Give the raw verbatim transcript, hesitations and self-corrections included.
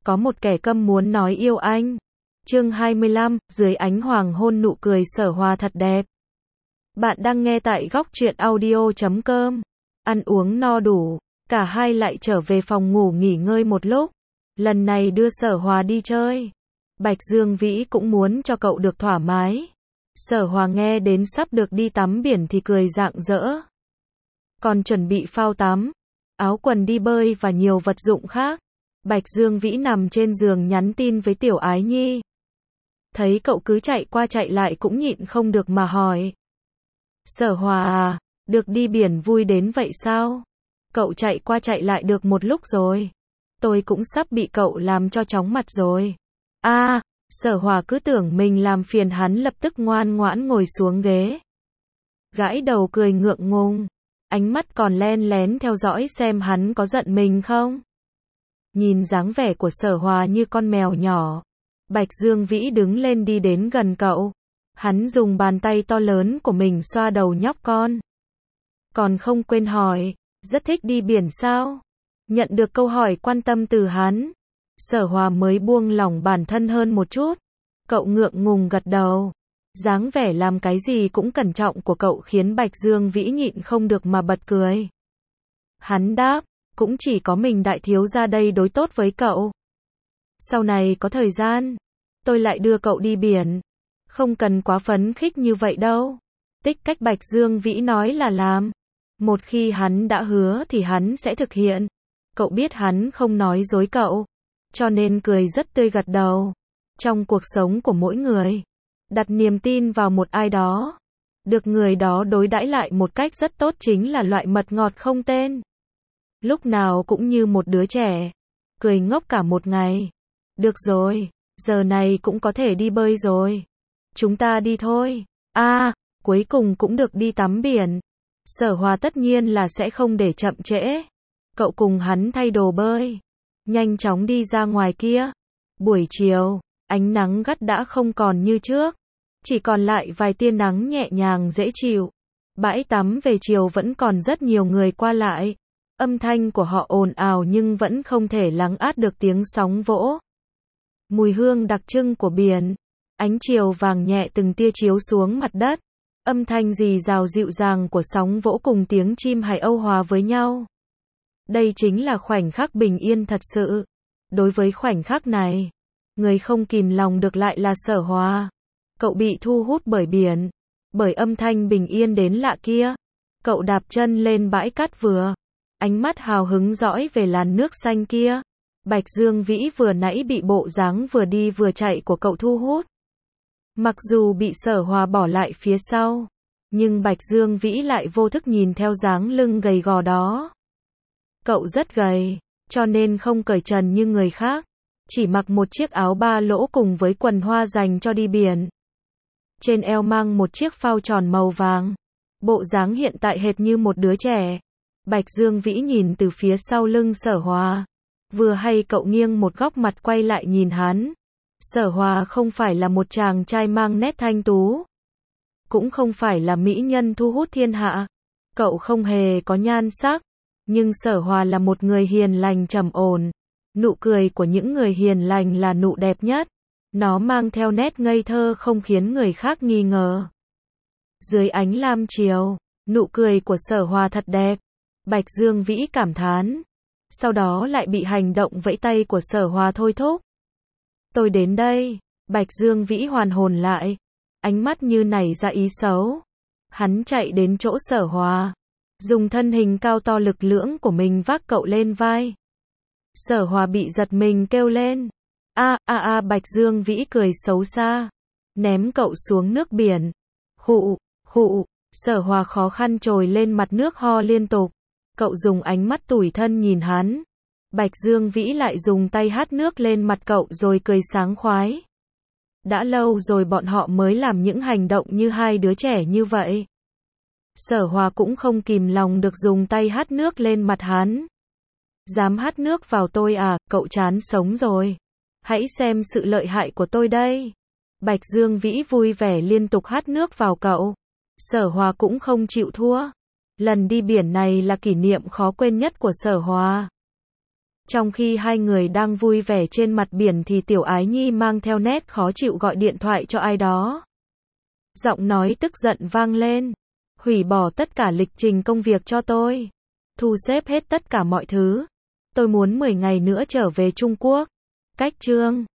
có một kẻ câm muốn nói yêu anh. Chương hai mươi lăm, dưới ánh hoàng hôn nụ cười Sở Hòa thật đẹp. Bạn đang nghe tại góc truyện audio chấm com. Ăn uống no đủ, cả hai lại trở về phòng ngủ nghỉ ngơi một lúc. Lần này đưa Sở Hòa đi chơi. Bạch Dương Vĩ cũng muốn cho cậu được thoải mái. Sở Hòa nghe đến sắp được đi tắm biển thì cười rạng rỡ. Còn chuẩn bị phao tắm, áo quần đi bơi và nhiều vật dụng khác. Bạch Dương Vĩ nằm trên giường nhắn tin với Tiểu Ái Nhi. Thấy cậu cứ chạy qua chạy lại cũng nhịn không được mà hỏi. Sở Hòa à, được đi biển vui đến vậy sao? Cậu chạy qua chạy lại được một lúc rồi. Tôi cũng sắp bị cậu làm cho chóng mặt rồi. À, Sở Hòa cứ tưởng mình làm phiền hắn lập tức ngoan ngoãn ngồi xuống ghế. Gãi đầu cười ngượng ngùng. Ánh mắt còn len lén theo dõi xem hắn có giận mình không. Nhìn dáng vẻ của Sở Hòa như con mèo nhỏ. Bạch Dương Vĩ đứng lên đi đến gần cậu. Hắn dùng bàn tay to lớn của mình xoa đầu nhóc con. Còn không quên hỏi, rất thích đi biển sao? Nhận được câu hỏi quan tâm từ hắn, Sở Hòa mới buông lỏng bản thân hơn một chút. Cậu ngượng ngùng gật đầu. Dáng vẻ làm cái gì cũng cẩn trọng của cậu khiến Bạch Dương Vĩ nhịn không được mà bật cười. Hắn đáp, cũng chỉ có mình đại thiếu gia đây đối tốt với cậu. Sau này có thời gian, tôi lại đưa cậu đi biển. Không cần quá phấn khích như vậy đâu. Tích cách Bạch Dương Vĩ nói là làm. Một khi hắn đã hứa thì hắn sẽ thực hiện. Cậu biết hắn không nói dối cậu. Cho nên cười rất tươi gật đầu. Trong cuộc sống của mỗi người, đặt niềm tin vào một ai đó, được người đó đối đãi lại một cách rất tốt chính là loại mật ngọt không tên. Lúc nào cũng như một đứa trẻ, cười ngốc cả một ngày. Được rồi, giờ này cũng có thể đi bơi rồi. Chúng ta đi thôi. À, cuối cùng cũng được đi tắm biển. Sở Hòa tất nhiên là sẽ không để chậm trễ. Cậu cùng hắn thay đồ bơi, nhanh chóng đi ra ngoài kia. Buổi chiều, ánh nắng gắt đã không còn như trước, chỉ còn lại vài tia nắng nhẹ nhàng dễ chịu. Bãi tắm về chiều vẫn còn rất nhiều người qua lại. Âm thanh của họ ồn ào nhưng vẫn không thể lắng át được tiếng sóng vỗ. Mùi hương đặc trưng của biển, ánh chiều vàng nhẹ từng tia chiếu xuống mặt đất. Âm thanh rì rào dịu dàng của sóng vỗ cùng tiếng chim hải âu hòa với nhau. Đây chính là khoảnh khắc bình yên thật sự. Đối với khoảnh khắc này, người không kìm lòng được lại là Sở Hòa. Cậu bị thu hút bởi biển, bởi âm thanh bình yên đến lạ kia. Cậu đạp chân lên bãi cát vừa, ánh mắt hào hứng dõi về làn nước xanh kia. Bạch Dương Vĩ vừa nãy bị bộ dáng vừa đi vừa chạy của cậu thu hút. Mặc dù bị Sở Hòa bỏ lại phía sau, nhưng Bạch Dương Vĩ lại vô thức nhìn theo dáng lưng gầy gò đó. Cậu rất gầy, cho nên không cởi trần như người khác, chỉ mặc một chiếc áo ba lỗ cùng với quần hoa dành cho đi biển. Trên eo mang một chiếc phao tròn màu vàng, bộ dáng hiện tại hệt như một đứa trẻ. Bạch Dương Vĩ nhìn từ phía sau lưng Sở Hòa, vừa hay cậu nghiêng một góc mặt quay lại nhìn hắn. Sở Hòa không phải là một chàng trai mang nét thanh tú, cũng không phải là mỹ nhân thu hút thiên hạ. Cậu không hề có nhan sắc, nhưng Sở Hòa là một người hiền lành trầm ổn. Nụ cười của những người hiền lành là nụ đẹp nhất. Nó mang theo nét ngây thơ không khiến người khác nghi ngờ. Dưới ánh lam chiều, nụ cười của Sở Hòa thật đẹp. Bạch Dương Vĩ cảm thán. Sau đó lại bị hành động vẫy tay của Sở Hòa thôi thúc. Tôi đến đây. Bạch Dương Vĩ hoàn hồn lại, ánh mắt như nảy ra ý xấu. Hắn chạy đến chỗ Sở Hòa, dùng thân hình cao to lực lưỡng của mình vác cậu lên vai. Sở Hòa bị giật mình kêu lên. A a a Bạch Dương Vĩ cười xấu xa, ném cậu xuống nước biển. Khụ, khụ, Sở Hòa khó khăn trồi lên mặt nước ho liên tục. Cậu dùng ánh mắt tủi thân nhìn hắn. Bạch Dương Vĩ lại dùng tay hắt nước lên mặt cậu rồi cười sáng khoái. Đã lâu rồi bọn họ mới làm những hành động như hai đứa trẻ như vậy. Sở Hòa cũng không kìm lòng được dùng tay hắt nước lên mặt hắn. Dám hắt nước vào tôi à, cậu chán sống rồi. Hãy xem sự lợi hại của tôi đây. Bạch Dương Vĩ vui vẻ liên tục hắt nước vào cậu. Sở Hòa cũng không chịu thua. Lần đi biển này là kỷ niệm khó quên nhất của Sở Hòa. Trong khi hai người đang vui vẻ trên mặt biển thì Tiểu Ái Nhi mang theo nét khó chịu gọi điện thoại cho ai đó. Giọng nói tức giận vang lên. Hủy bỏ tất cả lịch trình công việc cho tôi. Thu xếp hết tất cả mọi thứ. Tôi muốn mười ngày nữa trở về Trung Quốc. Cách chương